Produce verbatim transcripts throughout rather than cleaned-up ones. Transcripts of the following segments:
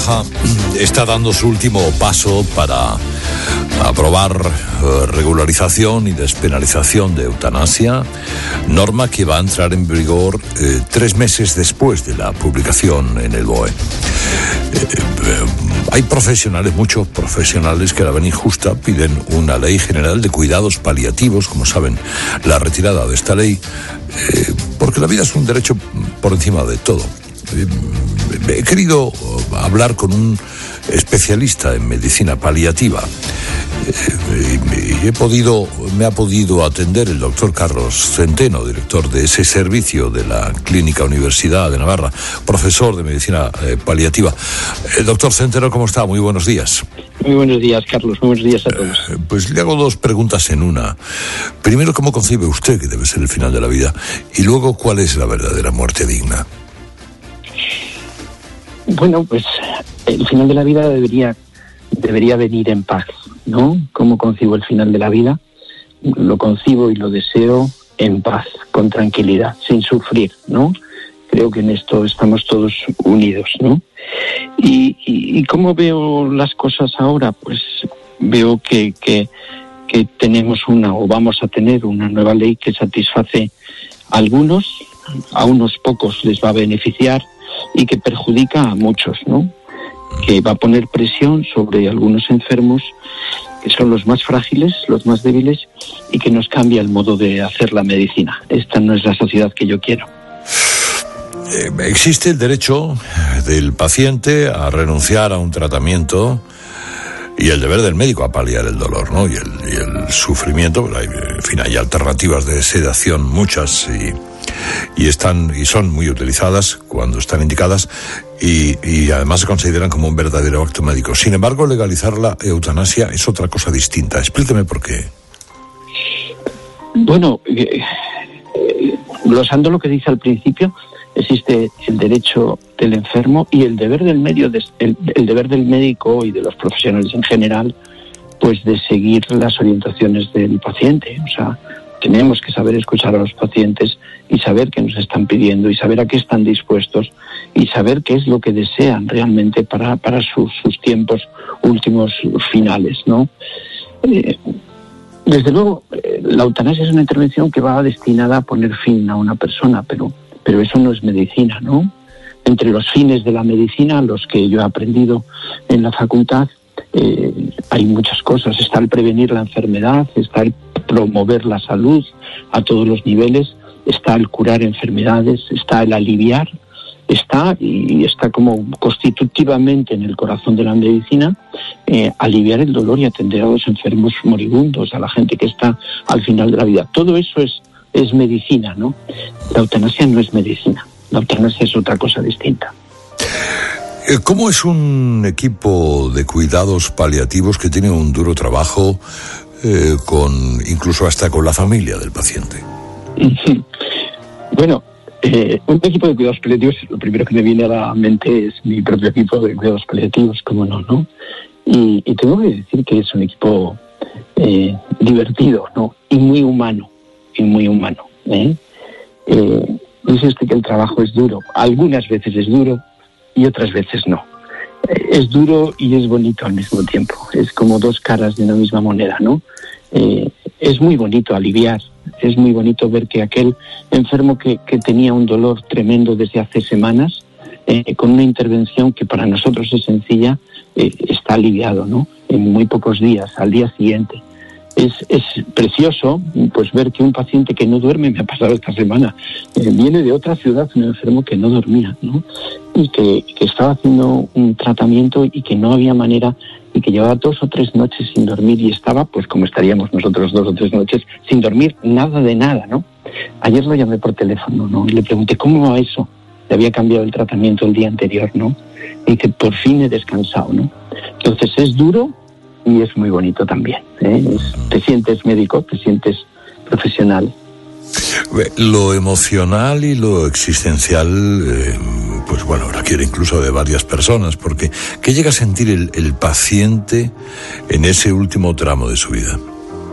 Rioja está dando su último paso para aprobar eh, regularización y despenalización de eutanasia, norma que va a entrar en vigor eh, tres meses después de la publicación en el B O E. Eh, eh, hay profesionales, muchos profesionales que a la vez injusta piden una ley general de cuidados paliativos, como saben, la retirada de esta ley, eh, porque la vida es un derecho por encima de todo. He querido hablar con un especialista en medicina paliativa y he podido, me ha podido atender el doctor Carlos Centeno, director de ese servicio de la Clínica Universidad de Navarra, profesor de medicina eh, paliativa. Eh, doctor Centeno, ¿cómo está? Muy buenos días. Muy buenos días, Carlos. Muy buenos días a todos. Eh, pues le hago dos preguntas en una. Primero, ¿cómo concibe usted que debe ser el final de la vida? Y luego, ¿cuál es la verdadera muerte digna? Bueno, pues el final de la vida debería debería venir en paz, ¿no? ¿Cómo concibo el final de la vida? Lo concibo y lo deseo en paz, con tranquilidad, sin sufrir, ¿no? Creo que en esto estamos todos unidos, ¿no? Y, y, y ¿cómo veo las cosas ahora? Pues veo que, que, que tenemos una, o vamos a tener una nueva ley que satisface a algunos, a unos pocos les va a beneficiar, y que perjudica a muchos, ¿no? Que va a poner presión sobre algunos enfermos que son los más frágiles, los más débiles, y que nos cambia el modo de hacer la medicina. Esta no es la sociedad que yo quiero. Eh, existe el derecho del paciente a renunciar a un tratamiento y el deber del médico a paliar el dolor, ¿no? Y el, y el sufrimiento. Hay, en fin, hay alternativas de sedación muchas y y están y son muy utilizadas cuando están indicadas y, y además se consideran como un verdadero acto médico. Sin embargo, legalizar la eutanasia es otra cosa distinta. Explíqueme por qué. Bueno, eh, eh, glosando lo que dice al principio, existe el derecho del enfermo y el deber del medio, de, el, el deber del médico y de los profesionales en general, pues de seguir las orientaciones del paciente. O sea, tenemos que saber escuchar a los pacientes y saber qué nos están pidiendo y saber a qué están dispuestos y saber qué es lo que desean realmente para, para sus, sus tiempos últimos finales, ¿no? Eh, desde luego, eh, la eutanasia es una intervención que va destinada a poner fin a una persona, pero, pero eso no es medicina, ¿no? Entre los fines de la medicina, los que yo he aprendido en la facultad, eh, hay muchas cosas. Está el prevenir la enfermedad, está el promover la salud a todos los niveles, está el curar enfermedades, está el aliviar, está y está como constitutivamente en el corazón de la medicina, eh, aliviar el dolor y atender a los enfermos moribundos, a la gente que está al final de la vida. Todo eso es, es medicina, ¿no? La eutanasia no es medicina, la eutanasia es otra cosa distinta. ¿Cómo es un equipo de cuidados paliativos que tiene un duro trabajo, eh, con incluso hasta con la familia del paciente? Bueno, eh, un equipo de cuidados paliativos, lo primero que me viene a la mente es mi propio equipo de cuidados paliativos, cómo no, ¿no? Y, y tengo que decir que es un equipo eh, divertido, ¿no? Y muy humano, y muy humano, ¿eh? Eh, dice usted que el trabajo es duro. Algunas veces es duro y otras veces no. Eh, es duro y es bonito al mismo tiempo. Es como dos caras de una misma moneda, ¿no? Eh, es muy bonito aliviar, es muy bonito ver que aquel enfermo que, que tenía un dolor tremendo desde hace semanas, eh, con una intervención que para nosotros es sencilla, eh, está aliviado, ¿no? En muy pocos días, al día siguiente. Es, es precioso pues ver que un paciente que no duerme, me ha pasado esta semana, eh, viene de otra ciudad, un enfermo que no dormía, ¿no? Y que, que estaba haciendo un tratamiento y que no había manera, y que llevaba dos o tres noches sin dormir y estaba, pues como estaríamos nosotros dos o tres noches sin dormir, nada de nada, ¿no? Ayer lo llamé por teléfono, ¿no? Y le pregunté, ¿cómo va eso? Le había cambiado el tratamiento el día anterior, ¿no? Y que por fin he descansado, ¿no? Entonces es duro y es muy bonito también, ¿eh? Es, te sientes médico, te sientes profesional. Lo emocional y lo existencial, eh, pues bueno, requiere incluso de varias personas, porque ¿qué llega a sentir el, el paciente en ese último tramo de su vida?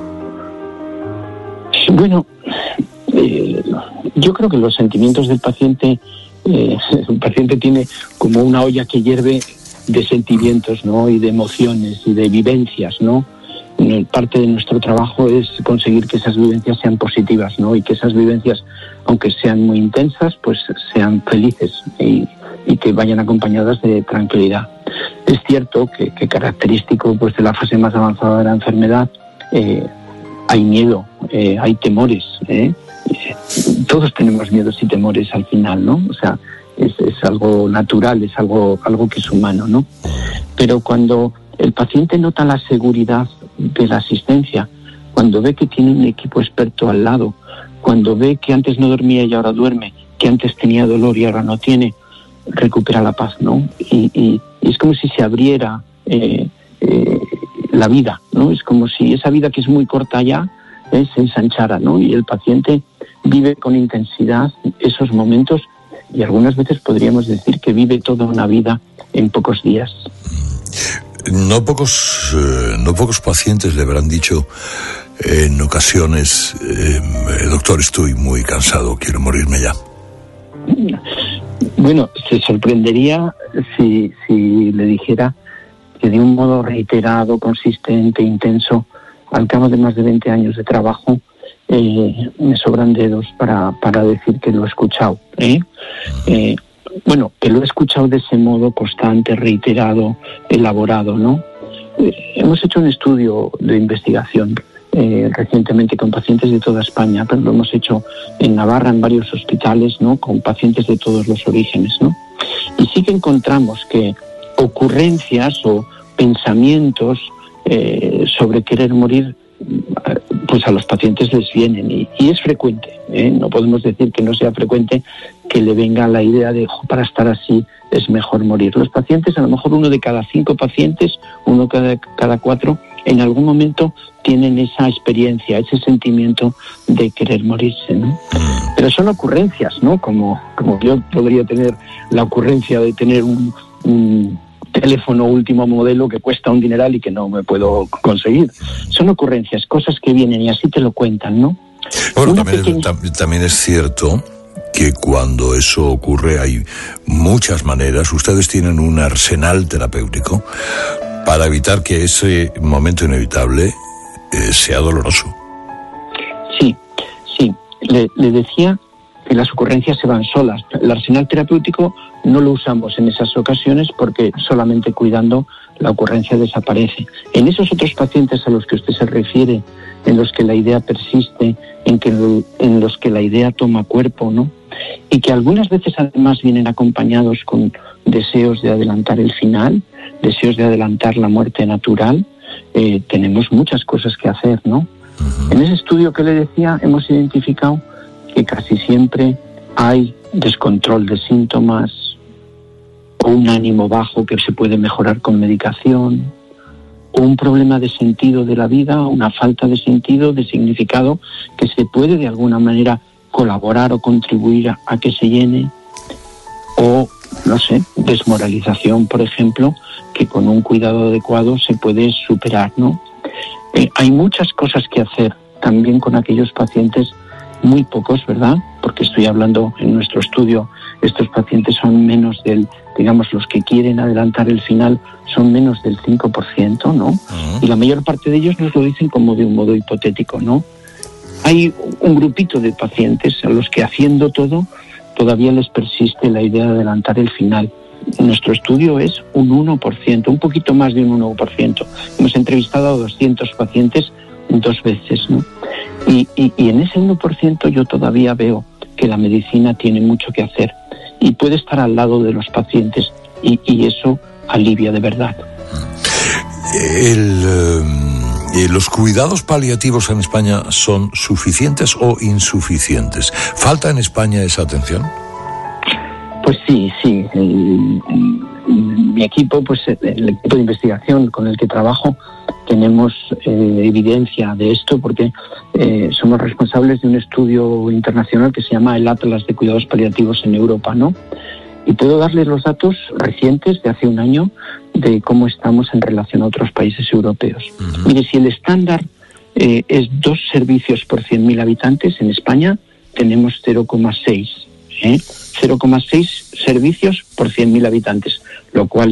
Bueno, eh, yo creo que los sentimientos del paciente, eh, el paciente tiene como una olla que hierve de sentimientos, ¿no? Y de emociones y de vivencias, ¿no? Parte de nuestro trabajo es conseguir que esas vivencias sean positivas, ¿no? Y que esas vivencias, aunque sean muy intensas, pues sean felices y, y que vayan acompañadas de tranquilidad. Es cierto que, que característico pues de la fase más avanzada de la enfermedad, eh, hay miedo, eh, hay temores, ¿eh? Todos tenemos miedos y temores al final, ¿no? O sea, es, es algo natural, es algo, algo que es humano, ¿no? Pero cuando el paciente nota la seguridad de la asistencia, cuando ve que tiene un equipo experto al lado, cuando ve que antes no dormía y ahora duerme, que antes tenía dolor y ahora no tiene, recupera la paz, ¿no? Y, y, y es como si se abriera eh, eh, la vida, ¿no? Es como si esa vida que es muy corta ya eh, se ensanchara, ¿no? Y el paciente vive con intensidad esos momentos y algunas veces podríamos decir que vive toda una vida en pocos días. No pocos, eh, no pocos pacientes le habrán dicho eh, en ocasiones, eh, doctor, estoy muy cansado, quiero morirme ya. Bueno, se sorprendería si, si le dijera que de un modo reiterado, consistente, intenso, al cabo de más de veinte años de trabajo, eh, me sobran dedos para, para decir que lo he escuchado, ¿eh? Eh, Bueno, que lo he escuchado de ese modo constante, reiterado, elaborado, ¿no? Eh, hemos hecho un estudio de investigación eh, recientemente con pacientes de toda España, pero lo hemos hecho en Navarra, en varios hospitales, ¿no? Con pacientes de todos los orígenes, ¿no? Y sí que encontramos que ocurrencias o pensamientos eh, sobre querer morir, pues a los pacientes les vienen y, y es frecuente, ¿eh? No podemos decir que no sea frecuente que le venga la idea de para estar así es mejor morir. Los pacientes, a lo mejor uno de cada cinco pacientes, uno cada, cada cuatro, en algún momento tienen esa experiencia, ese sentimiento de querer morirse, ¿no? Pero son ocurrencias, ¿no? Como, como yo podría tener la ocurrencia de tener un, un teléfono último modelo que cuesta un dineral y que no me puedo conseguir. Son ocurrencias, cosas que vienen y así te lo cuentan, ¿no? Bueno, también, pequeña... es, también es cierto que cuando eso ocurre hay muchas maneras. Ustedes tienen un arsenal terapéutico para evitar que ese momento inevitable eh, sea doloroso. Sí, sí. Le, le decía que las ocurrencias se van solas. El arsenal terapéutico no lo usamos en esas ocasiones porque solamente cuidando la ocurrencia desaparece. En esos otros pacientes a los que usted se refiere, en los que la idea persiste, en, que, en los que la idea toma cuerpo, ¿no? Y que algunas veces además vienen acompañados con deseos de adelantar el final, deseos de adelantar la muerte natural, eh, tenemos muchas cosas que hacer, ¿no? Uh-huh. En ese estudio que le decía hemos identificado que casi siempre hay descontrol de síntomas o un ánimo bajo que se puede mejorar con medicación, o un problema de sentido de la vida, una falta de sentido, de significado, que se puede de alguna manera colaborar o contribuir a, a que se llene, o, no sé, desmoralización, por ejemplo, que con un cuidado adecuado se puede superar, ¿no? Eh, hay muchas cosas que hacer también con aquellos pacientes, muy pocos, ¿verdad? Porque estoy hablando en nuestro estudio, estos pacientes son menos del, digamos, los que quieren adelantar el final son menos del cinco por ciento, ¿no? Uh-huh. Y la mayor parte de ellos nos lo dicen como de un modo hipotético, ¿no? Hay un grupito de pacientes a los que haciendo todo todavía les persiste la idea de adelantar el final. Nuestro estudio es un uno por ciento, un poquito más de un uno por ciento. Hemos entrevistado a doscientos pacientes dos veces, ¿no? Y, y, y en ese uno por ciento yo todavía veo que la medicina tiene mucho que hacer y puede estar al lado de los pacientes y, y eso alivia de verdad. El, eh, ¿Los cuidados paliativos en España son suficientes o insuficientes? ¿Falta en España esa atención? Pues sí, sí. El, el, mi equipo, pues el equipo de investigación con el que trabajo, tenemos eh, evidencia de esto porque eh, somos responsables de un estudio internacional que se llama el Atlas de Cuidados Paliativos en Europa, ¿no? Y puedo darles los datos recientes de hace un año de cómo estamos en relación a otros países europeos. Uh-huh. Mire, si el estándar eh, es dos servicios por cien mil habitantes, en España tenemos cero coma seis, ¿eh? cero coma seis servicios por cien mil habitantes, lo cual es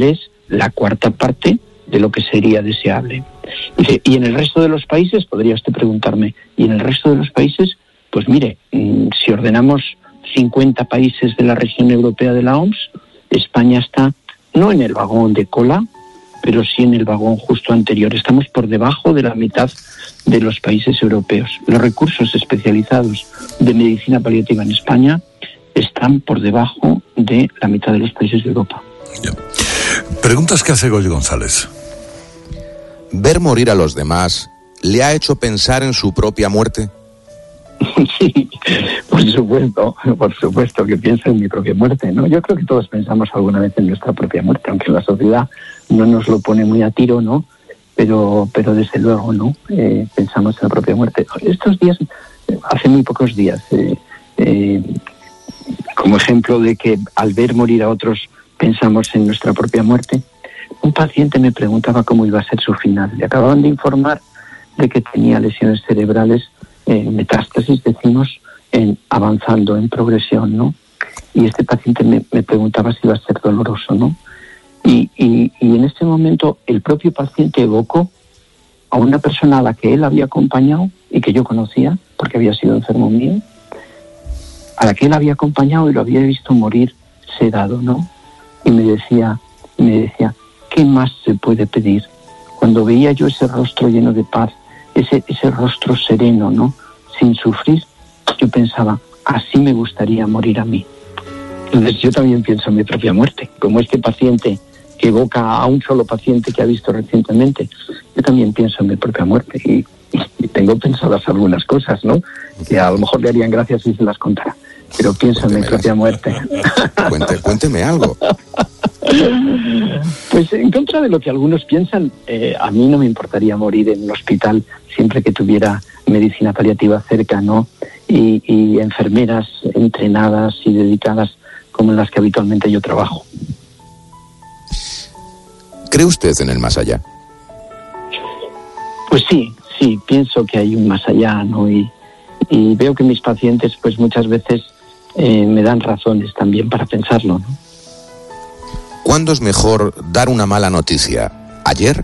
la cuarta parte de lo que sería deseable. Dice, y en el resto de los países, podría usted preguntarme, y en el resto de los países, pues mire, si ordenamos cincuenta países de la región europea de la O M S, España está no en el vagón de cola, pero sí en el vagón justo anterior. Estamos por debajo de la mitad de los países europeos. Los recursos especializados de medicina paliativa en España están por debajo de la mitad de los países de Europa. Yeah. Preguntas que hace Goyo González. ¿Ver morir a los demás le ha hecho pensar en su propia muerte? Sí, por supuesto, por supuesto que pienso en mi propia muerte, ¿no? Yo creo que todos pensamos alguna vez en nuestra propia muerte, aunque la sociedad no nos lo pone muy a tiro, ¿no? Pero, pero desde luego, ¿no? Eh, pensamos en la propia muerte. Estos días, hace muy pocos días, eh, eh, como ejemplo de que al ver morir a otros pensamos en nuestra propia muerte, un paciente me preguntaba cómo iba a ser su final. Le acababan de informar de que tenía lesiones cerebrales, eh, metástasis, decimos, en, avanzando, en progresión, ¿no? Y este paciente me, me preguntaba si iba a ser doloroso, ¿no? Y, y, y en este momento el propio paciente evocó a una persona a la que él había acompañado y que yo conocía, porque había sido enfermo mío, a la que él había acompañado y lo había visto morir sedado, ¿no? Y me decía, me decía, ¿qué más se puede pedir? Cuando veía yo ese rostro lleno de paz, ese, ese rostro sereno, ¿no? Sin sufrir, yo pensaba, así me gustaría morir a mí. Entonces yo también pienso en mi propia muerte, como este paciente que evoca a un solo paciente que ha visto recientemente. Yo también pienso en mi propia muerte y, y tengo pensadas algunas cosas, ¿no? Que a lo mejor le harían gracia si se las contara, pero pienso Cuénteme en mi propia muerte. Cuente, cuénteme algo. Pues en contra de lo que algunos piensan, eh, a mí no me importaría morir en un hospital siempre que tuviera medicina paliativa cerca, ¿no? Y, y enfermeras entrenadas y dedicadas como en las que habitualmente yo trabajo. ¿Cree usted en el más allá? Pues sí, sí, pienso que hay un más allá, ¿no? Y, y veo que mis pacientes pues muchas veces eh, me dan razones también para pensarlo, ¿no? ¿Cuándo es mejor dar una mala noticia? ¿Ayer?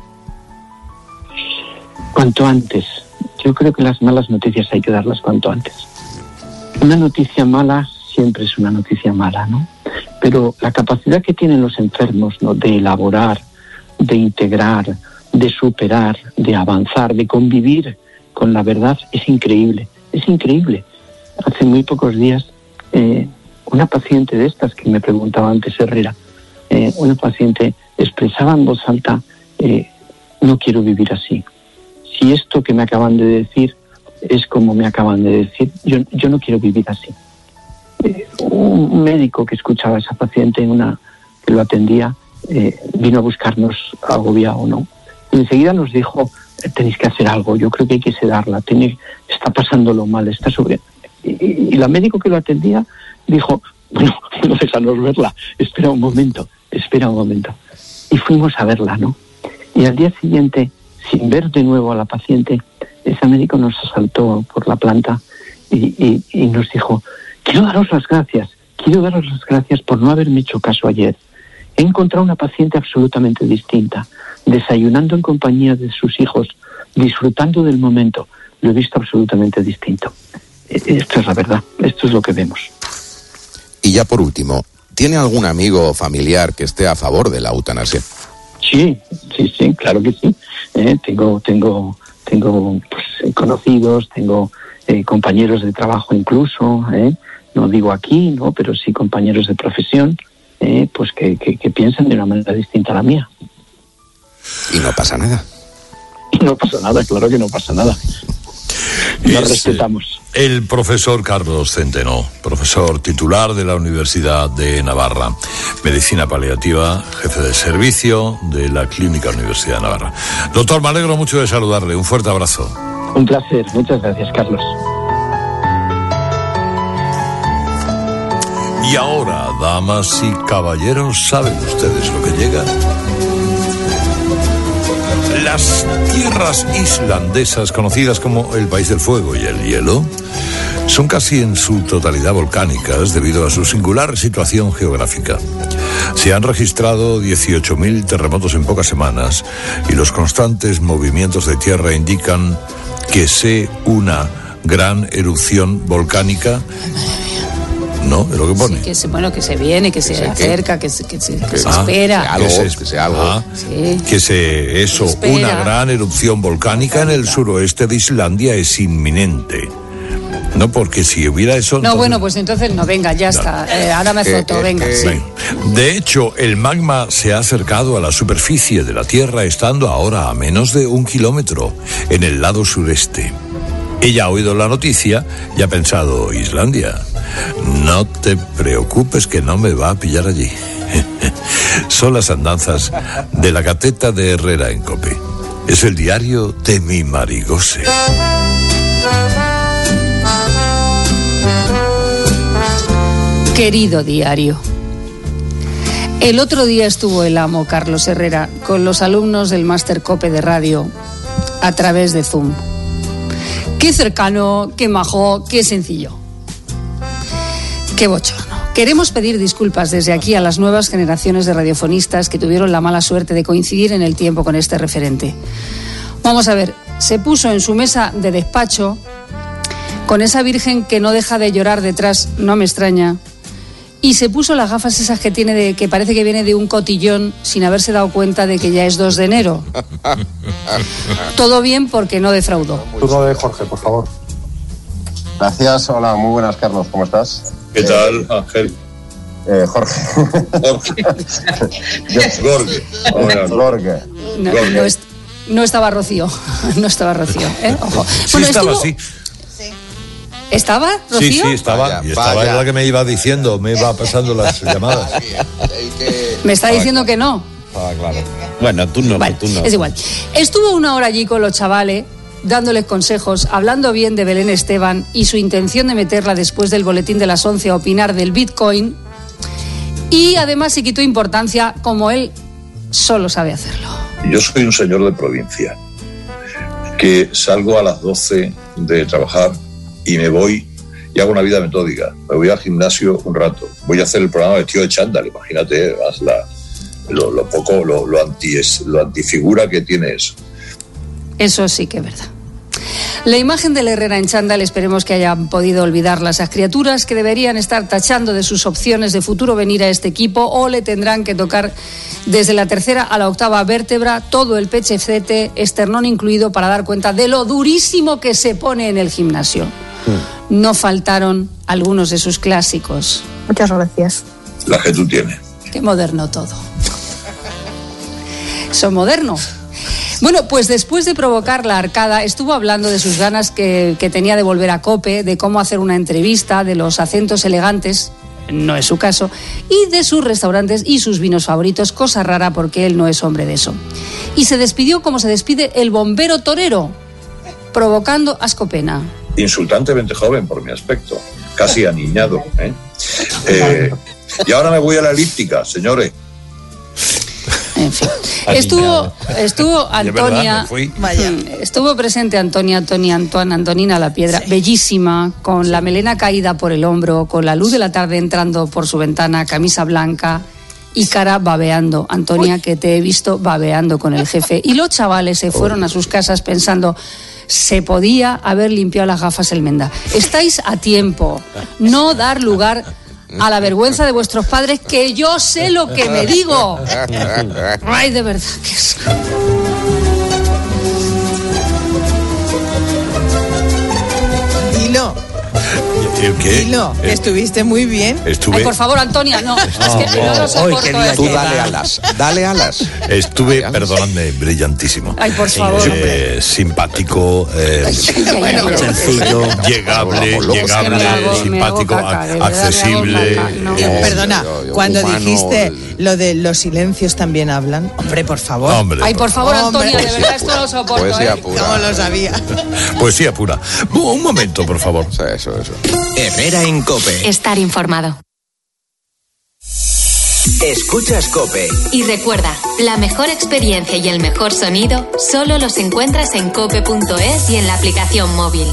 Cuanto antes. Yo creo que las malas noticias hay que darlas cuanto antes. Una noticia mala siempre es una noticia mala, ¿no? Pero la capacidad que tienen los enfermos, ¿no? De elaborar, de integrar, de superar, de avanzar, de convivir con la verdad es increíble, es increíble. Hace muy pocos días, eh, una paciente de estas que me preguntaba antes Herrera, Eh, una paciente expresaba en voz alta, eh, no quiero vivir así. Si esto que me acaban de decir es como me acaban de decir, yo, yo no quiero vivir así. Eh, un médico que escuchaba a esa paciente, una que lo atendía, eh, vino a buscarnos agobiado, ¿no? Y enseguida nos dijo, tenéis que hacer algo, yo creo que hay que sedarla, tiene, está pasándolo mal, está sobre... Y, y, y la médico que lo atendía dijo, bueno, no déjanos verla, espera un momento. Espera un momento. Y fuimos a verla, ¿no? Y al día siguiente, sin ver de nuevo a la paciente, ese médico nos asaltó por la planta y, y, y nos dijo, quiero daros las gracias, quiero daros las gracias por no haberme hecho caso ayer. He encontrado una paciente absolutamente distinta, desayunando en compañía de sus hijos, disfrutando del momento. Lo he visto absolutamente distinto. Esto es la verdad, esto es lo que vemos. Y ya por último, ¿tiene algún amigo o familiar que esté a favor de la eutanasia? Sí, sí, sí, claro que sí. Eh, tengo, tengo, tengo pues, conocidos, tengo eh, compañeros de trabajo incluso, eh, no digo aquí, no, pero sí compañeros de profesión, eh, pues que, que, que piensan de una manera distinta a la mía. Y no pasa nada. No pasa nada, claro que no pasa nada. Nos respetamos. El profesor Carlos Centeno, profesor titular de la Universidad de Navarra, Medicina Paliativa, jefe de servicio de la Clínica Universidad de Navarra. Doctor, me alegro mucho de saludarle. Un fuerte abrazo. Un placer. Muchas gracias, Carlos. Y ahora, damas y caballeros, ¿saben ustedes lo que llega? Las tierras islandesas, conocidas como el País del Fuego y el Hielo, son casi en su totalidad volcánicas debido a su singular situación geográfica. Se han registrado dieciocho mil terremotos en pocas semanas y los constantes movimientos de tierra indican que sé una gran erupción volcánica. No, es lo que pone. Sí, que se, bueno, que se viene, que se ¿Que acerca, que se, que se, que que se ah, espera. algo, que se, que sea algo. Ah, Sí. que se, eso, Se espera. una gran erupción volcánica en el suroeste de Islandia es inminente. No, porque si hubiera eso... No, entonces- bueno, pues entonces no, venga, ya No. está. Eh, ahora me Que- foto, que- venga. que- sí. Bien. De hecho, el magma se ha acercado a la superficie de la Tierra, estando ahora a menos de un kilómetro en el lado sureste. Ella ha oído la noticia y ha pensado, Islandia, no te preocupes que no me va a pillar allí. Son las andanzas de la Gateta de Herrera en COPE. Es el diario de mi Marigose. Querido diario, el otro día estuvo el amo Carlos Herrera con los alumnos del Máster COPE de radio a través de Zoom. Qué cercano, qué majo, qué sencillo. Qué bochorno. Queremos pedir disculpas desde aquí a las nuevas generaciones de radiofonistas que tuvieron la mala suerte de coincidir en el tiempo con este referente. Vamos a ver, se puso en su mesa de despacho con esa virgen que no deja de llorar detrás, no me extraña, y se puso las gafas esas que tiene de que parece que viene de un cotillón sin haberse dado cuenta de que ya es dos de enero. Todo bien porque no defraudó. Turno de Jorge, por favor. Gracias, hola, muy buenas, Carlos, ¿cómo estás? ¿Qué tal, Ángel? Eh, Jorge. Jorge. Gorge. Ahora, Jorge. No, no, est- no estaba Rocío, no estaba Rocío, ¿eh? Ojo. Sí, Bueno, estaba estuvo- así. ¿Estaba Rocío? Sí, sí, estaba. Vaya, y estaba vaya. la que me iba diciendo, me iba pasando las llamadas. Me está diciendo que no. Ah, claro. Bueno, tú no, Vale, tú no. es igual. Estuvo una hora allí con los chavales, dándoles consejos, hablando bien de Belén Esteban y su intención de meterla después del boletín de las once a opinar del Bitcoin. Y además se quitó importancia, como él solo sabe hacerlo. yo soy un señor de provincia que salgo a las doce de trabajar y me voy y hago una vida metódica. Me voy al gimnasio un rato. Voy a hacer el programa vestido de chándal. Imagínate, más la, lo, lo poco, lo, lo, anti, lo antifigura que tiene eso. Eso sí que es verdad. La imagen del Herrera en chándal, esperemos que hayan podido olvidarla esas criaturas que deberían estar tachando de sus opciones de futuro venir a este equipo, o le tendrán que tocar desde la tercera a la octava vértebra, todo el pechecete, esternón incluido, para dar cuenta de lo durísimo que se pone en el gimnasio. No faltaron algunos de sus clásicos. Muchas gracias. La que tú tienes. Qué moderno todo. Son moderno. Bueno, pues después de provocar la arcada, estuvo hablando de sus ganas que, que tenía de volver a COPE, de cómo hacer una entrevista, de los acentos elegantes, no es su caso, y de sus restaurantes y sus vinos favoritos, cosa rara porque él no es hombre de eso. Y se despidió como se despide el bombero torero, provocando ascopena. Insultantemente joven por mi aspecto, casi aniñado. ¿eh? Eh, y ahora me voy a la elíptica, señores. En fin. Estuvo, estuvo De verdad, Antonia, me fui. estuvo presente Antonia, Antonia, Antoine, Antonina La Piedra, bellísima, con la melena caída por el hombro, con la luz de la tarde entrando por su ventana, camisa blanca y cara babeando. Antonia, que te he visto babeando con el jefe. Y los chavales se fueron a sus casas pensando, se podía haber limpiado las gafas el Menda. Estáis a tiempo, no dar lugar a la vergüenza de vuestros padres, que yo sé lo que me digo. Ay, de verdad, que es... Dilo, ¿El qué? dilo, que Eh, estuviste muy bien. Estuve, Ay, por favor, Antonia, no, es que no lo soporto. es Tú que- dale alas, dale alas. estuve, perdonadme, brillantísimo. Ay, por favor, Eh, simpático, eh, Ay, no. Sencillo. llegable, Vamos, llegable, me hago- me simpático, hago caca, de verdad, me hago accesible. caca, no. Eh, eh, Perdona, yo- yo, cuando humano, dijiste el- lo de los silencios también hablan. Hombre, por favor. Hombre, Ay, por favor, Hombre. Antonia, de verdad, esto no lo soporto, Poesía ¿eh? pura. No lo sabía. poesía pura. Un momento, por favor. Eso, eso, eso. Herrera en COPE. Estar informado. Escuchas COPE. Y recuerda, la mejor experiencia y el mejor sonido solo los encuentras en cope punto es y en la aplicación móvil.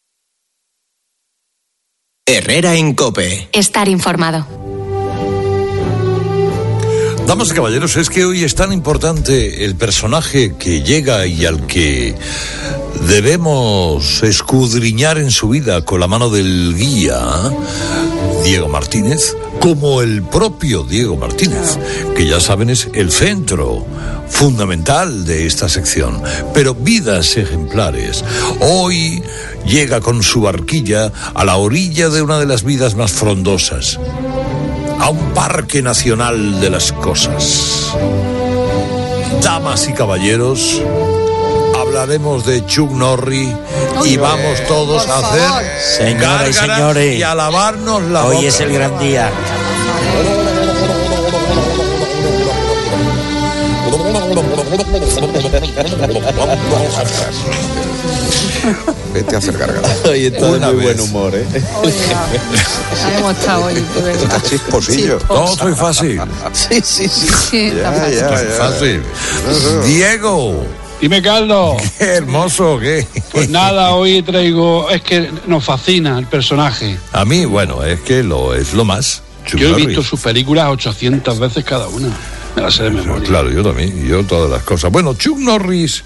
Herrera en COPE. Estar informado. Damas y caballeros, es que hoy es tan importante el personaje que llega y al que debemos escudriñar en su vida con la mano del guía, Diego Martínez, como el propio Diego Martínez, que ya saben es el centro fundamental de esta sección. Pero vidas ejemplares. Hoy llega con su barquilla a la orilla de una de las vidas más frondosas, a un parque nacional de las cosas. Damas y caballeros, hablaremos de Chuck Norris y vamos todos a hacer señoras y señores, y a lavarnos la hoy boca. Es el gran día. Vete a hacer garganta. Hoy está de muy buen humor, ¿eh? Hemos estado hoy, de verdad. Está chisposillo. No, soy fácil. Sí, sí, sí. Sí, Ya, está ya, Soy ya. fácil. Diego, Dime, Carlos. qué hermoso, qué. Pues nada, hoy traigo... Es que nos fascina el personaje. A mí, bueno, es que lo es lo más. Chuck Yo he Norris. visto sus películas ochocientas veces cada una. Me las sé de memoria. Claro, yo también, yo todas las cosas. Bueno, Chuck Norris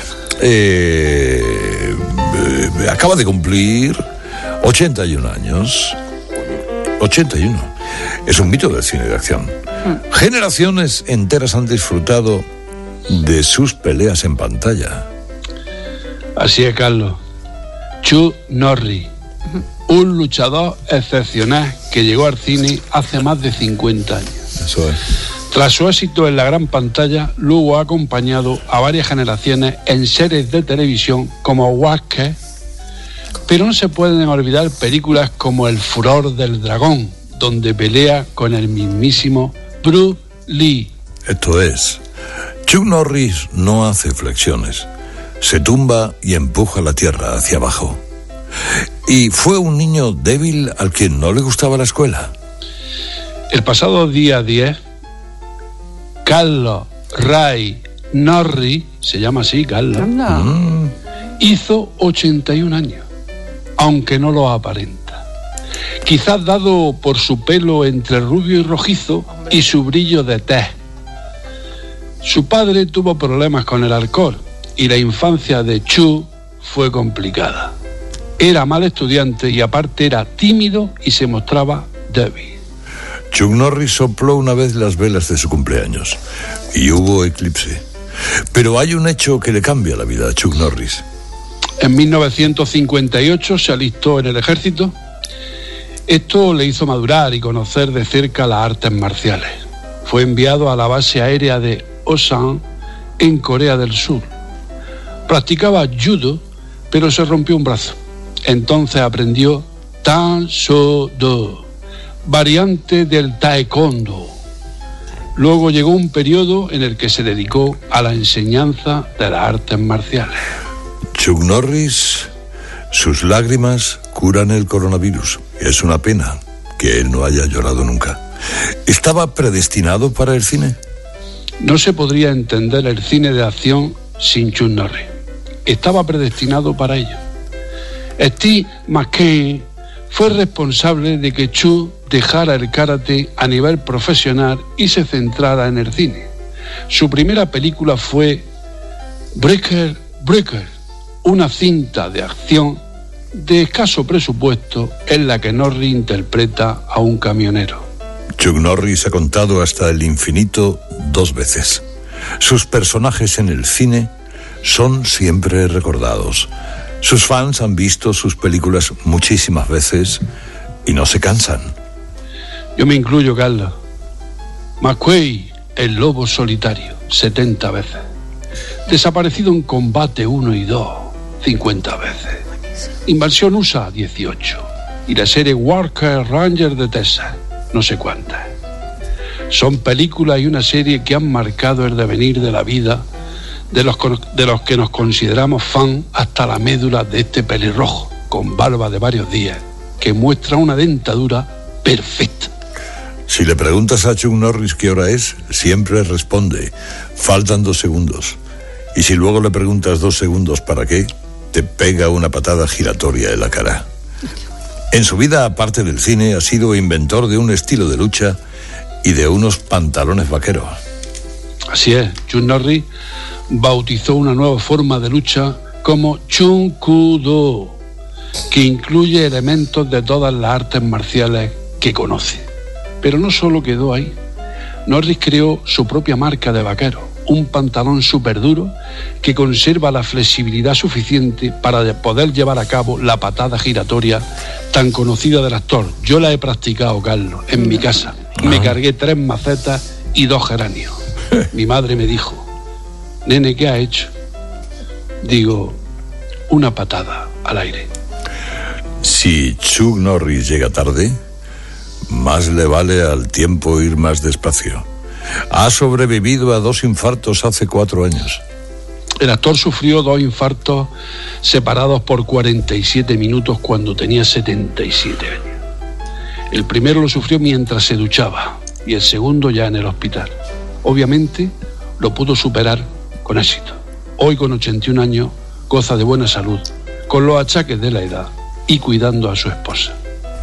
eh, eh, acaba de cumplir ochenta y un años. ochenta y uno. Es un mito del cine de acción. Generaciones enteras han disfrutado de sus peleas en pantalla. Así es, Carlos. Chuck Norris, un luchador excepcional que llegó al cine hace más de cincuenta años. Eso es. Tras su éxito en la gran pantalla, luego ha acompañado a varias generaciones en series de televisión como Walker, pero no se pueden olvidar películas como El furor del dragón, donde pelea con el mismísimo Bruce Lee. Esto es, Chuck Norris no hace flexiones, se tumba y empuja la tierra hacia abajo. Y fue un niño débil al que no le gustaba la escuela. El pasado día diez, Carlos Ray Norris, se llama así, Carlos, Anda. Mm. hizo ochenta y un años, aunque no lo aparenta. Quizás dado por su pelo entre rubio y rojizo y su brillo de tez. Su padre tuvo problemas con el alcohol y la infancia de Chuck fue complicada. Era mal estudiante y aparte era tímido y se mostraba débil. Chuck Norris sopló una vez las velas de su cumpleaños y hubo eclipse. Pero hay un hecho que le cambia la vida a Chuck Norris. En mil novecientos cincuenta y ocho se alistó en el ejército. Esto le hizo madurar y conocer de cerca las artes marciales. Fue enviado a la base aérea de Osan, en Corea del Sur. Practicaba judo, pero se rompió un brazo. Entonces aprendió Tan So Do, variante del taekwondo. Luego llegó un periodo en el que se dedicó a la enseñanza de las artes marciales. Chuck Norris, sus lágrimas curan el coronavirus. Es una pena que él no haya llorado nunca. ¿Estaba predestinado para el cine? No se podría entender el cine de acción sin Chuck Norris. Estaba predestinado para ello. Steve McQueen fue responsable de que Chuck dejara el karate a nivel profesional y se centrara en el cine. Su primera película fue Breaker Breaker, una cinta de acción de escaso presupuesto en la que Norris interpreta a un camionero. Chuck Norris ha contado hasta el infinito dos veces. Sus personajes en el cine son siempre recordados. Sus fans han visto sus películas muchísimas veces y no se cansan. Yo me incluyo, Carlos. McQueen, el lobo solitario, setenta veces. Desaparecido en combate uno y dos, cincuenta veces. Invasión U S A, dieciocho. Y la serie Walker Ranger de Texas, no sé cuántas. Son películas y una serie que han marcado el devenir de la vida de los, de los que nos consideramos fan hasta la médula de este pelirrojo, con barba de varios días, que muestra una dentadura perfecta. Si le preguntas a Chuck Norris qué hora es, siempre responde, faltan dos segundos. Y si luego le preguntas dos segundos para qué, te pega una patada giratoria en la cara. En su vida, aparte del cine, ha sido inventor de un estilo de lucha y de unos pantalones vaqueros. Así es, Chuck Norris bautizó una nueva forma de lucha como Chun Kudo, que incluye elementos de todas las artes marciales que conoce. Pero no solo quedó ahí. Norris creó su propia marca de vaquero, un pantalón súper duro que conserva la flexibilidad suficiente para poder llevar a cabo la patada giratoria tan conocida del actor. Yo la he practicado, Carlos, en mi casa. Me cargué tres macetas y dos geranios. Mi madre me dijo: nene, ¿qué ha hecho? Digo, una patada al aire. Si Chuck Norris llega tarde, más le vale al tiempo ir más despacio. Ha sobrevivido a dos infartos hace cuatro años. El actor sufrió dos infartos separados por cuarenta y siete minutos cuando tenía setenta y siete años. El primero lo sufrió mientras se duchaba y el segundo ya en el hospital. Obviamente lo pudo superar con éxito. Hoy, con ochenta y un años, goza de buena salud, con los achaques de la edad y cuidando a su esposa.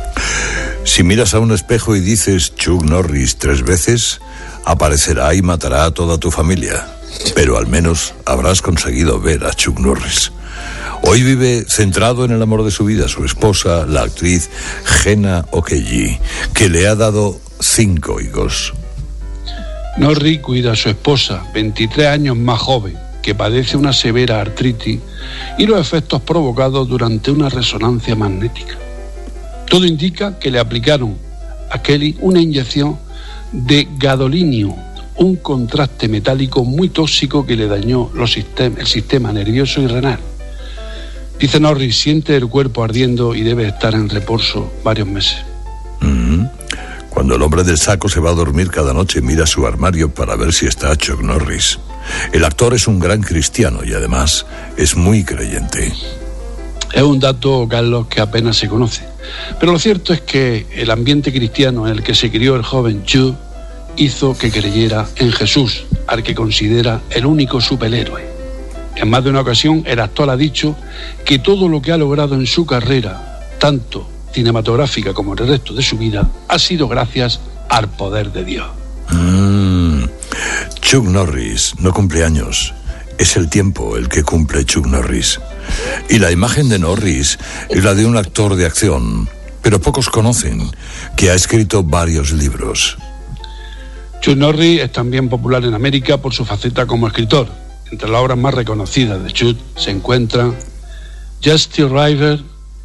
Si miras a un espejo y dices Chuck Norris tres veces, aparecerá y matará a toda tu familia. Pero al menos habrás conseguido ver a Chuck Norris. Hoy vive centrado en el amor de su vida, su esposa, la actriz Jenna Okeji, que le ha dado cinco hijos. Norris cuida a su esposa, veintitrés años más joven, que padece una severa artritis y los efectos provocados durante una resonancia magnética. Todo indica que le aplicaron a Kelly una inyección de gadolinio, un contraste metálico muy tóxico que le dañó los sistem- el sistema nervioso y renal. Dice Norris, siente el cuerpo ardiendo y debe estar en reposo varios meses. Mm-hmm. Cuando el hombre del saco se va a dormir cada noche, mira su armario para ver si está Chuck Norris. El actor es un gran cristiano y además es muy creyente. Es un dato, Carlos, que apenas se conoce. Pero lo cierto es que el ambiente cristiano en el que se crió el joven Chuck hizo que creyera en Jesús, al que considera el único superhéroe. En más de una ocasión, el actor ha dicho que todo lo que ha logrado en su carrera, tanto cinematográfica como en el resto de su vida, ha sido gracias al poder de Dios. Mm. Chuck Norris no cumple años. Es el tiempo el que cumple Chuck Norris. Y la imagen de Norris es la de un actor de acción, pero pocos conocen que ha escrito varios libros. Chuck Norris es también popular en América por su faceta como escritor. Entre las obras más reconocidas de Chuck se encuentran Just River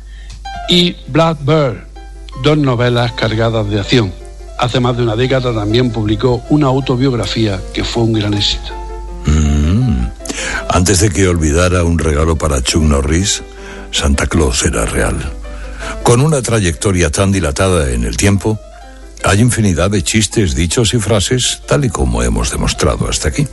y Blackbird, dos novelas cargadas de acción. Hace más de una década también publicó una autobiografía que fue un gran éxito. Mm. Antes de que olvidara un regalo para Chuck Norris, Santa Claus era real. Con una trayectoria tan dilatada en el tiempo, hay infinidad de chistes, dichos y frases, tal y como hemos demostrado hasta aquí.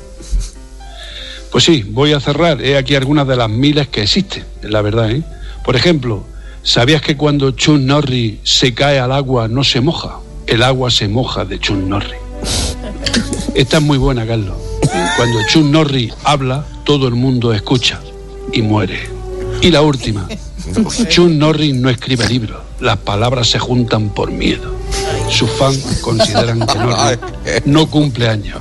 Pues sí, voy a cerrar. He aquí algunas de las miles que existen, la verdad, ¿eh? Por ejemplo, ¿sabías que cuando Chuck Norris se cae al agua no se moja? El agua se moja de Chuck Norris. Esta es muy buena, Carlos. Cuando Chuck Norris habla, todo el mundo escucha y muere. Y la última, Chuck Norris no escribe libros, las palabras se juntan por miedo. Sus fans consideran que Norris no cumple años.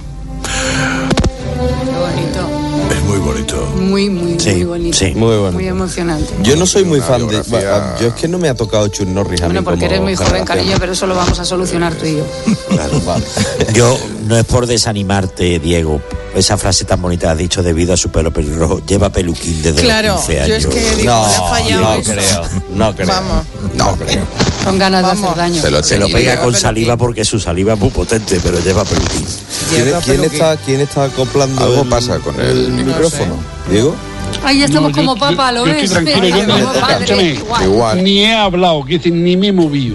Qué bonito. Es muy bonito. Muy, muy, Sí, muy bonito. sí. Muy bonito. Muy emocionante. Yo no soy muy Una fan de... biografía- Yo es que no me ha tocado Chuck Norris a mí Bueno, porque como eres muy joven, generación. cariño, pero eso lo vamos a solucionar tú y yo. Claro, vale. Yo, no es por desanimarte, Diego, esa frase tan bonita que has dicho, debido a su pelo pelirrojo, lleva peluquín desde Claro, los quince yo años. es que digo, No, le ha fallado no eso. creo, no creo. Vamos. No creo. Con ganas de Vamos. hacer daño. Se lo Se lo tenía. pega con peluquín. saliva porque su saliva es muy potente, pero lleva peluquín. ¿Quién, Lleva quién peluquín. está, ¿Quién está acoplando Algo el, pasa con el el micrófono. micrófono? ¿Diego? Ahí ya estamos No, yo- como papa, ¿lo yo ves? estoy tranquilo, yo Como no- padre, escúchame. igual. Igual. Ni he hablado, que decir, ni me he movido.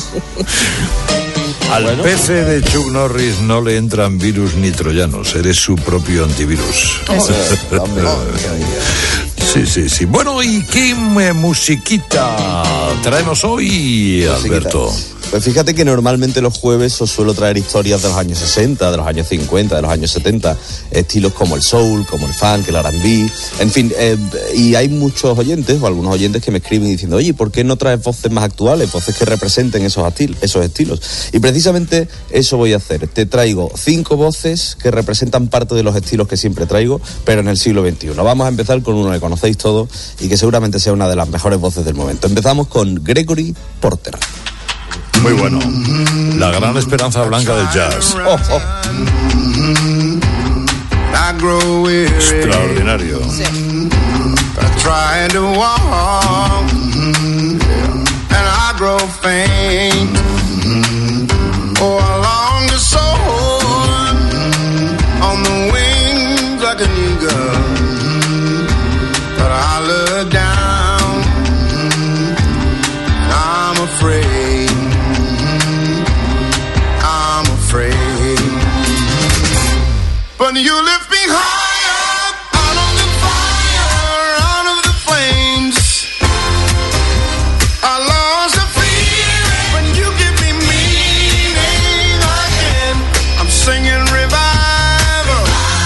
Al P C de Chuck Norris no le entran virus ni troyanos, eres su propio antivirus. Hombre, Sí, sí, sí. Bueno, ¿y qué eh, musiquita traemos hoy, Alberto? Pues fíjate que normalmente los jueves os suelo traer historias de los años sesenta, de los años cincuenta, de los años setenta, estilos como el soul, como el funk, el R and B, en fin, eh, y hay muchos oyentes o algunos oyentes que me escriben diciendo, oye, ¿por qué no traes voces más actuales, voces que representen esos, estil- esos estilos? Y precisamente eso voy a hacer, te traigo cinco voces que representan parte de los estilos que siempre traigo, pero en el siglo veintiuno. Vamos a empezar con uno que conocéis todos y que seguramente sea una de las mejores voces del momento. Empezamos con Gregory Porter. Muy bueno. La gran esperanza blanca del jazz. Oh, oh. Extraordinario. Sí. Trying to walk, and I grow faint. Oh, I long to soar on the wings like an eagle, but I look down, and I'm afraid. I'm afraid. But you lift me higher, out of the fire, out of the flames. I lost the fear when you give me meaning again. I'm singing revival,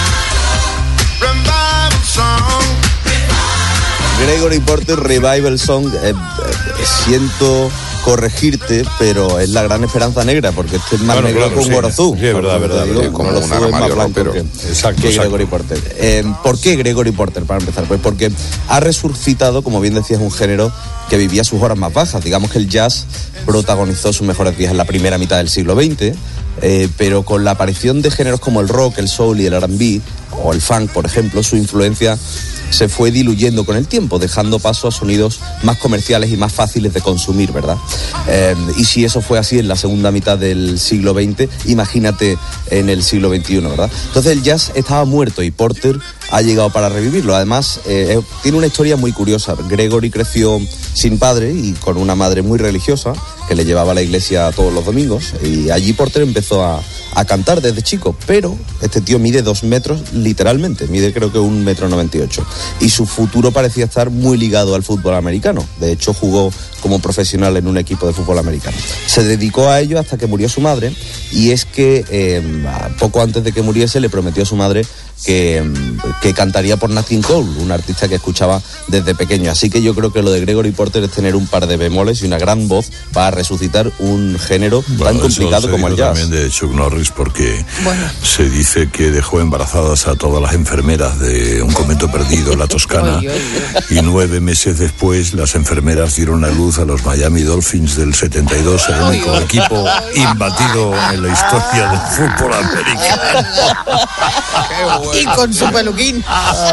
revival song. Gregory Porter, Revival Song. Eh, eh, siento corregirte, pero es la gran esperanza negra, porque este es más Bueno, negro claro, que un sí. Gorozú. Sí, es verdad, verdad, Digo, verdad. como Como Gorozú un es más armario blanco ropero. que, Exacto, que exacto. Gregory Porter. Eh, ¿Por qué Gregory Porter, para empezar? Pues porque ha resucitado, como bien decías, un género que vivía sus horas más bajas. Digamos que el jazz protagonizó sus mejores días en la primera mitad del siglo veinte, eh, pero con la aparición de géneros como el rock, el soul y el R and B, o el funk, por ejemplo, su influencia se fue diluyendo con el tiempo, dejando paso a sonidos más comerciales y más fáciles de consumir, ¿verdad? Eh, y si eso fue así en la segunda mitad del siglo veinte, imagínate en el siglo veintiuno, ¿verdad? Entonces el jazz estaba muerto y Porter ha llegado para revivirlo. Además, eh, tiene una historia muy curiosa. Gregory creció sin padre y con una madre muy religiosa que le llevaba a la iglesia todos los domingos, y allí Porter empezó a, a cantar desde chico, pero este tío mide dos metros literalmente, mide creo que un metro noventa y ocho, y su futuro parecía estar muy ligado al fútbol americano. De hecho, jugó como profesional en un equipo de fútbol americano. Se dedicó a ello hasta que murió su madre, y es que eh, poco antes de que muriese le prometió a su madre que, que cantaría por Nat King Cole, un artista que escuchaba desde pequeño. Así que yo creo que lo de Gregory Porter es tener un par de bemoles y una gran voz para resucitar un género Bueno, tan complicado eso se como el dijo jazz. también de Chuck Norris, porque Bueno. se dice que dejó embarazadas a todas las enfermeras de un convento perdido en la Toscana, Oye, oye. y nueve meses después las enfermeras dieron a luz a los Miami Dolphins del setenta y dos, el único Oye, oye. equipo imbatido en la historia del fútbol americano. Y con su peluquín.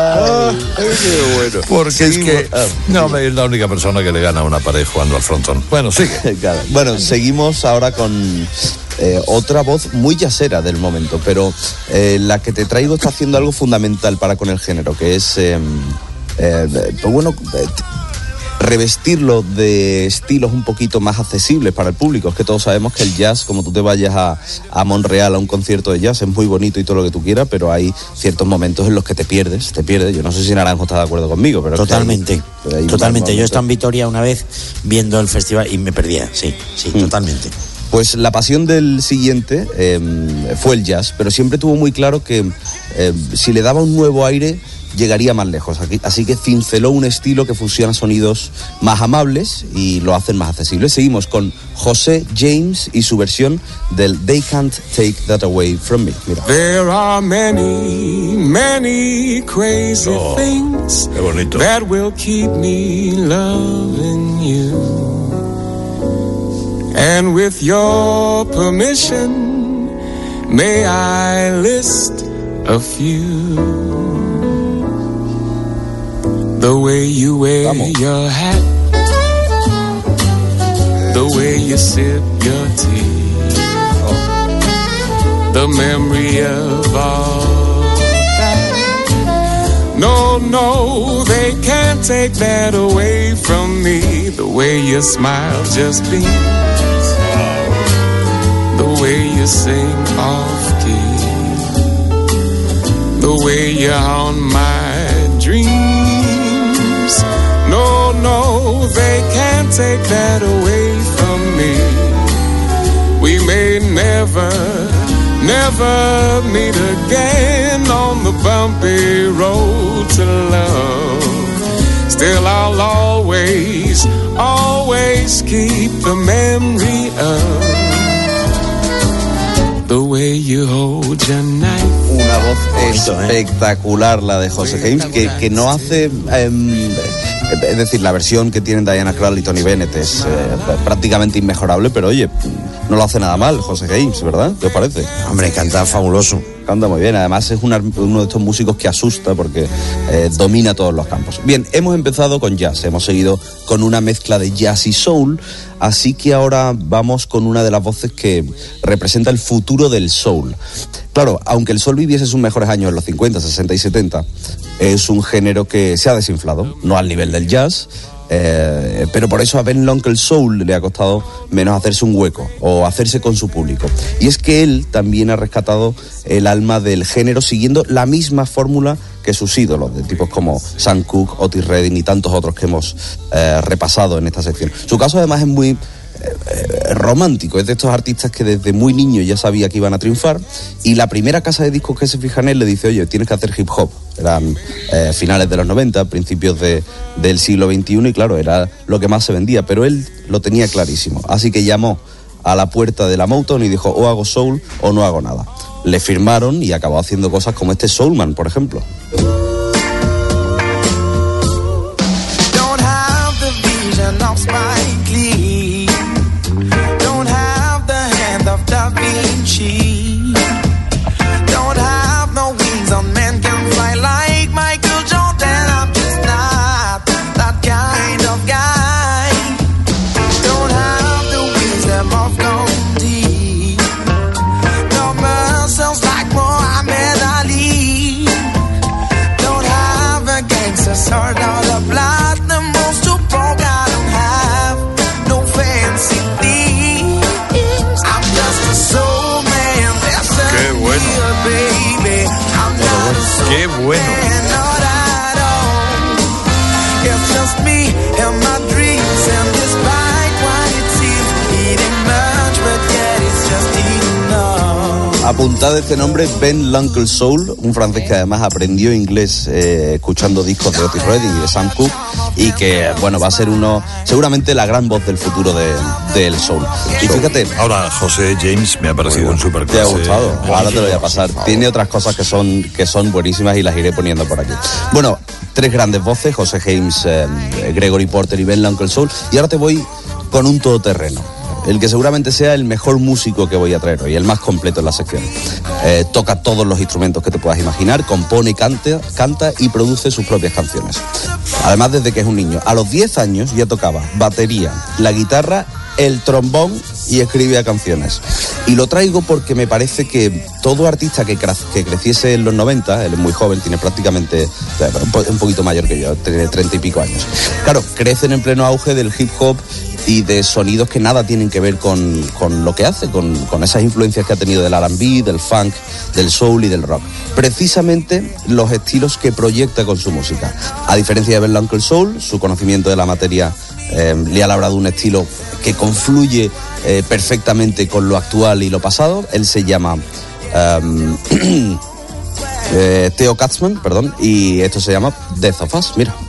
Porque es que no, es la única persona que le gana a una pared jugando al frontón. Bueno, sigue. Claro. Bueno, seguimos ahora con eh, otra voz muy jazzera del momento, pero eh, la que te traigo está haciendo algo fundamental para con el género, que es, eh, eh, pues bueno, eh, revestirlo de estilos un poquito más accesibles para el público. Es que todos sabemos que el jazz, como tú te vayas a, a Montreal a un concierto de jazz, es muy bonito y todo lo que tú quieras, pero hay ciertos momentos en los que te pierdes, te pierdes. Yo no sé si Naranjo está de acuerdo conmigo, pero Totalmente, es que hay- hay totalmente. Yo momentos- estaba en Vitoria una vez viendo el festival y me perdía, sí, sí, Mm. totalmente. Pues la pasión del siguiente eh, fue el jazz, pero siempre tuvo muy claro que eh, si le daba un nuevo aire llegaría más lejos. Así que cinceló un estilo que fusiona sonidos más amables y lo hacen más accesibles. Seguimos con José James y su versión del They Can't Take That Away From Me. Mira. There are many, many crazy Oh, things qué bonito. that will keep me loving you. And with your permission, may I list a few. The way you wear Vamos. your hat, the way you sip your tea, the memory of all that. No, no, they can't take that away from me. The way you smile just beams, the way you sing off key, the way you haunt my dreams. No, no, they can't take that away from me. may never, never meet again on the bumpy road to love. Still I'll always, always keep the memory of the way you hold your knife. Una voz espectacular la de José James, que, que no hace... Eh, es decir, la versión que tienen Diana Krall y Tony Bennett es eh, prácticamente inmejorable, pero oye, no lo hace nada mal José James, ¿verdad? ¿Qué os parece? Hombre, canta fabuloso. Canta muy bien, además es una, uno de estos músicos que asusta porque eh, domina todos los campos. Bien, hemos empezado con jazz, hemos seguido con una mezcla de jazz y soul, así que ahora vamos con una de las voces que representa el futuro del soul. Claro, aunque el soul viviese sus mejores años en los cincuenta, sesenta y setenta, es un género que se ha desinflado, no al nivel del jazz, eh, pero por eso a Ben L'Uncle Soul le ha costado menos hacerse un hueco o hacerse con su público. Y es que él también ha rescatado el alma del género siguiendo la misma fórmula que sus ídolos, de tipos como Sam Cooke, Otis Redding y tantos otros que hemos eh, repasado en esta sección. Su caso además es muy Eh, romántico, es de estos artistas que desde muy niño ya sabía que iban a triunfar, y la primera casa de discos que se fija en él le dice: oye, tienes que hacer hip hop. Eran eh, finales de los noventa, principios de, del siglo veintiuno, y claro, era lo que más se vendía, pero él lo tenía clarísimo, así que llamó a la puerta de la Motown y dijo: o hago soul o no hago nada. Le firmaron y acabó haciendo cosas como este Soulman, por ejemplo. Don't have the vision of Spike Lee. Don't have the hand of Da Vinci. Don't have no wings on men can fly like Michael Jordan. I'm just not that kind of guy. Don't have the wisdom of Gandhi. No muscles like Muhammad Ali. Don't have a gangster's heart or the platinum most to broke. I don't have no fancy things. I'm just a soul man. That's a Qué bueno. real baby. I'm not a soul Qué bueno. man, not at all. It's just me and my dreams, and despite what it seems, it ain't much, but yet it's just enough. Apuntad este nombre, Ben L'Uncle Soul, un francés que además aprendió inglés eh, escuchando discos de Otis Redding y de Sam Cooke, y que, bueno, va a ser uno, seguramente la gran voz del futuro de, del soul. Y fíjate... Ahora, José James me ha parecido un super ¿Te ha gustado? Ahora te lo voy a pasar. Tiene otras cosas que son, que son buenísimas y las iré poniendo por aquí. Bueno, tres grandes voces, José James, eh, Gregory Porter y Ben L'Uncle Soul, y ahora te voy con un todoterreno. El que seguramente sea el mejor músico que voy a traer hoy, el más completo en la sección. Eh, toca todos los instrumentos que te puedas imaginar, compone, canta, canta y produce sus propias canciones. Además, desde que es un niño. A los diez años ya tocaba batería, la guitarra, el trombón y escribía canciones. Y lo traigo porque me parece que todo artista que, cre- que creciese en los noventa, él es muy joven, tiene prácticamente un, po- un poquito mayor que yo, tiene treinta y pico años. Claro, crecen en pleno auge del hip hop y de sonidos que nada tienen que ver con, con lo que hace, con, con esas influencias que ha tenido del R and B, del funk, del soul y del rock. Precisamente los estilos que proyecta con su música. A diferencia de Ben L'Uncle Soul, su conocimiento de la materia eh, le ha labrado un estilo que confluye eh, perfectamente con lo actual y lo pasado. Él se llama um, eh, Theo Katzman, perdón, y esto se llama Death of Us. Mira.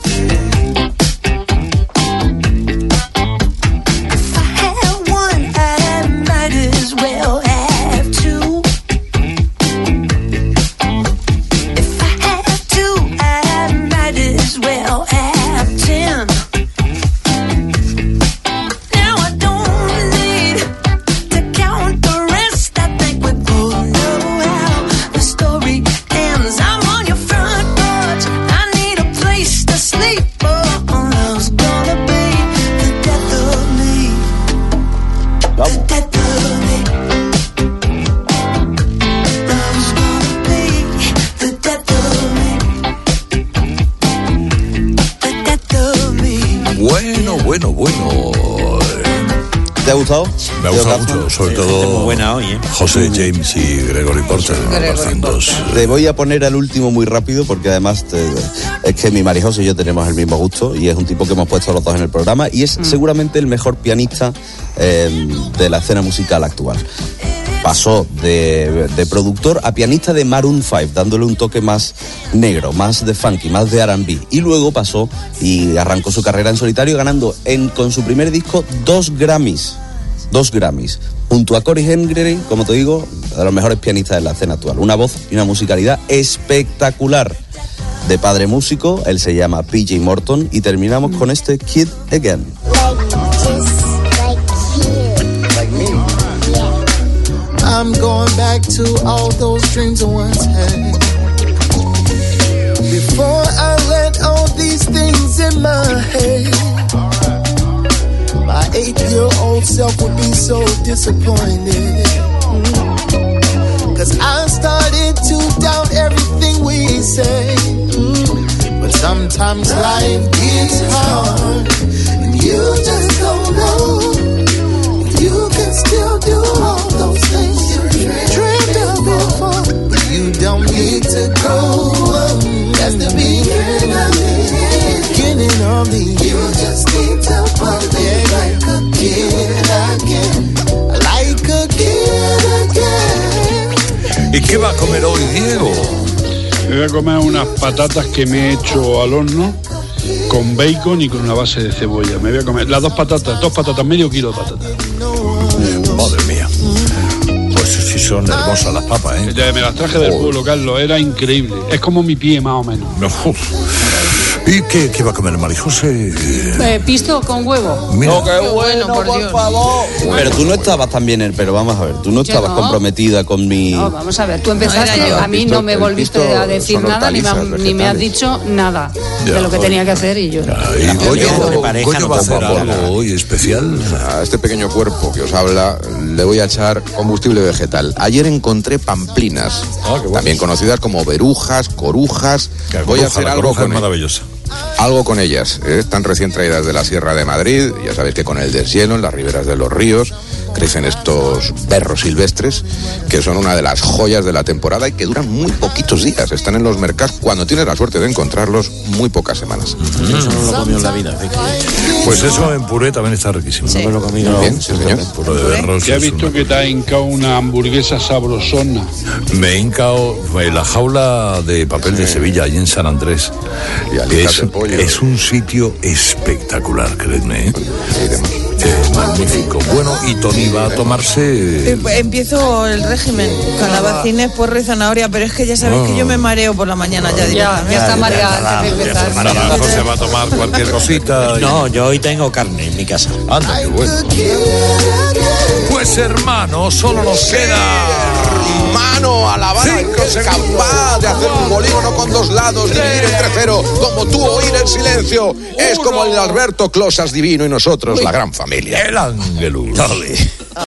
Bueno, bueno, bueno. ¿Te ha gustado? Me ha gustado mucho, sobre todo muy buena hoy, ¿eh? José James y Gregory Porter. Te voy a poner al último muy rápido porque además te, es que mi Marijose y yo tenemos el mismo gusto y es un tipo que hemos puesto los dos en el programa y es mm. seguramente el mejor pianista eh, de la escena musical actual. Pasó de, de productor a pianista de Maroon cinco, dándole un toque más negro, más de funky, más de R and B. Y luego pasó y arrancó su carrera en solitario, ganando en, con su primer disco dos Grammys. Dos Grammys. Junto a Cory Henry, como te digo, de los mejores pianistas de la escena actual. Una voz y una musicalidad espectacular. De padre músico, él se llama P J Morton. Y terminamos con este Kid Again. I'm going back to all those dreams I once had. Before I let all these things in my head, my eight-year-old self would be so disappointed. Cause I started to doubt everything we say. But sometimes life gets hard, and you just don't know. You can still do all those things you dreamed of before, but you don't need to grow up. That's the beginning of it. Beginning of the year. You just need to believe like a kid again, like a kid again. ¿Y qué va a comer hoy, Diego? Me voy a comer unas patatas que me he hecho al horno con bacon y con una base de cebolla. Me voy a comer las dos patatas, dos patatas, medio kilo de patatas. Madre mía. Pues sí son hermosas las papas, ¿eh? Ya me las traje del pueblo, Carlos, era increíble. Es como mi pie, más o menos. No. ¿Y qué, qué va a comer Marijose? Eh, pisto con huevo. Mira. No, qué bueno, por por Dios. favor. Pero tú no estabas también, en- pero vamos a ver, tú no Yo estabas no. comprometida con mi... No, vamos a ver, tú empezaste, No, era yo. a mí El no pisto- me el volviste pisto a decir son nada, ni me, has- hortalizas ni me has vegetales. dicho nada Ya, de lo que joder. tenía que hacer y yo. Y Goyo, de pareja Goyo no va a hacer tampoco. algo hoy especial. A este pequeño cuerpo que os habla le voy a echar combustible vegetal. Ayer encontré pamplinas, Ah, qué bueno. también conocidas como berujas, corujas. Que Voy coruja, a hacer la algo coruja con, es maravillosa. algo con ellas. ¿eh? Están recién traídas de la Sierra de Madrid. Ya sabéis que con el deshielo en las riberas de los ríos crecen estos berros silvestres que son una de las joyas de la temporada y que duran muy poquitos días. Están en los mercados, cuando tienes la suerte de encontrarlos, muy pocas semanas. Eso no lo comió en la vida. Vicky. Pues eso en puré también está riquísimo. No me lo comí. no. Bien, sí, señor. Puré de berros Ya he es visto una que te ha hincado una hamburguesa sabrosona. Me he hincado en la jaula de papel de Sevilla, allí en San Andrés. Y alitas Es, de pollo. es un sitio espectacular, créeme. ¿eh? Sí, demás. Eh, magnífico. Bueno, y Tony va a tomarse... Eh, Empiezo el régimen, calabacines, puerro y zanahoria, pero es que ya sabéis que yo me mareo por la mañana ya Ya, directamente. ya está ya, amargada ya, antes de ya, ya, empezar. ya, ya, Naranjo se va a tomar cualquier cosita. y- No, yo hoy tengo carne en mi casa. Anda, qué bueno. Pues hermano, solo nos queda... Mano a la bala, Cinco que es segundos. capaz de hacer un polígono con dos lados, dividir entre cero, como tú oír el silencio. Es como el Alberto Closas divino y nosotros la gran familia. El Ángelus.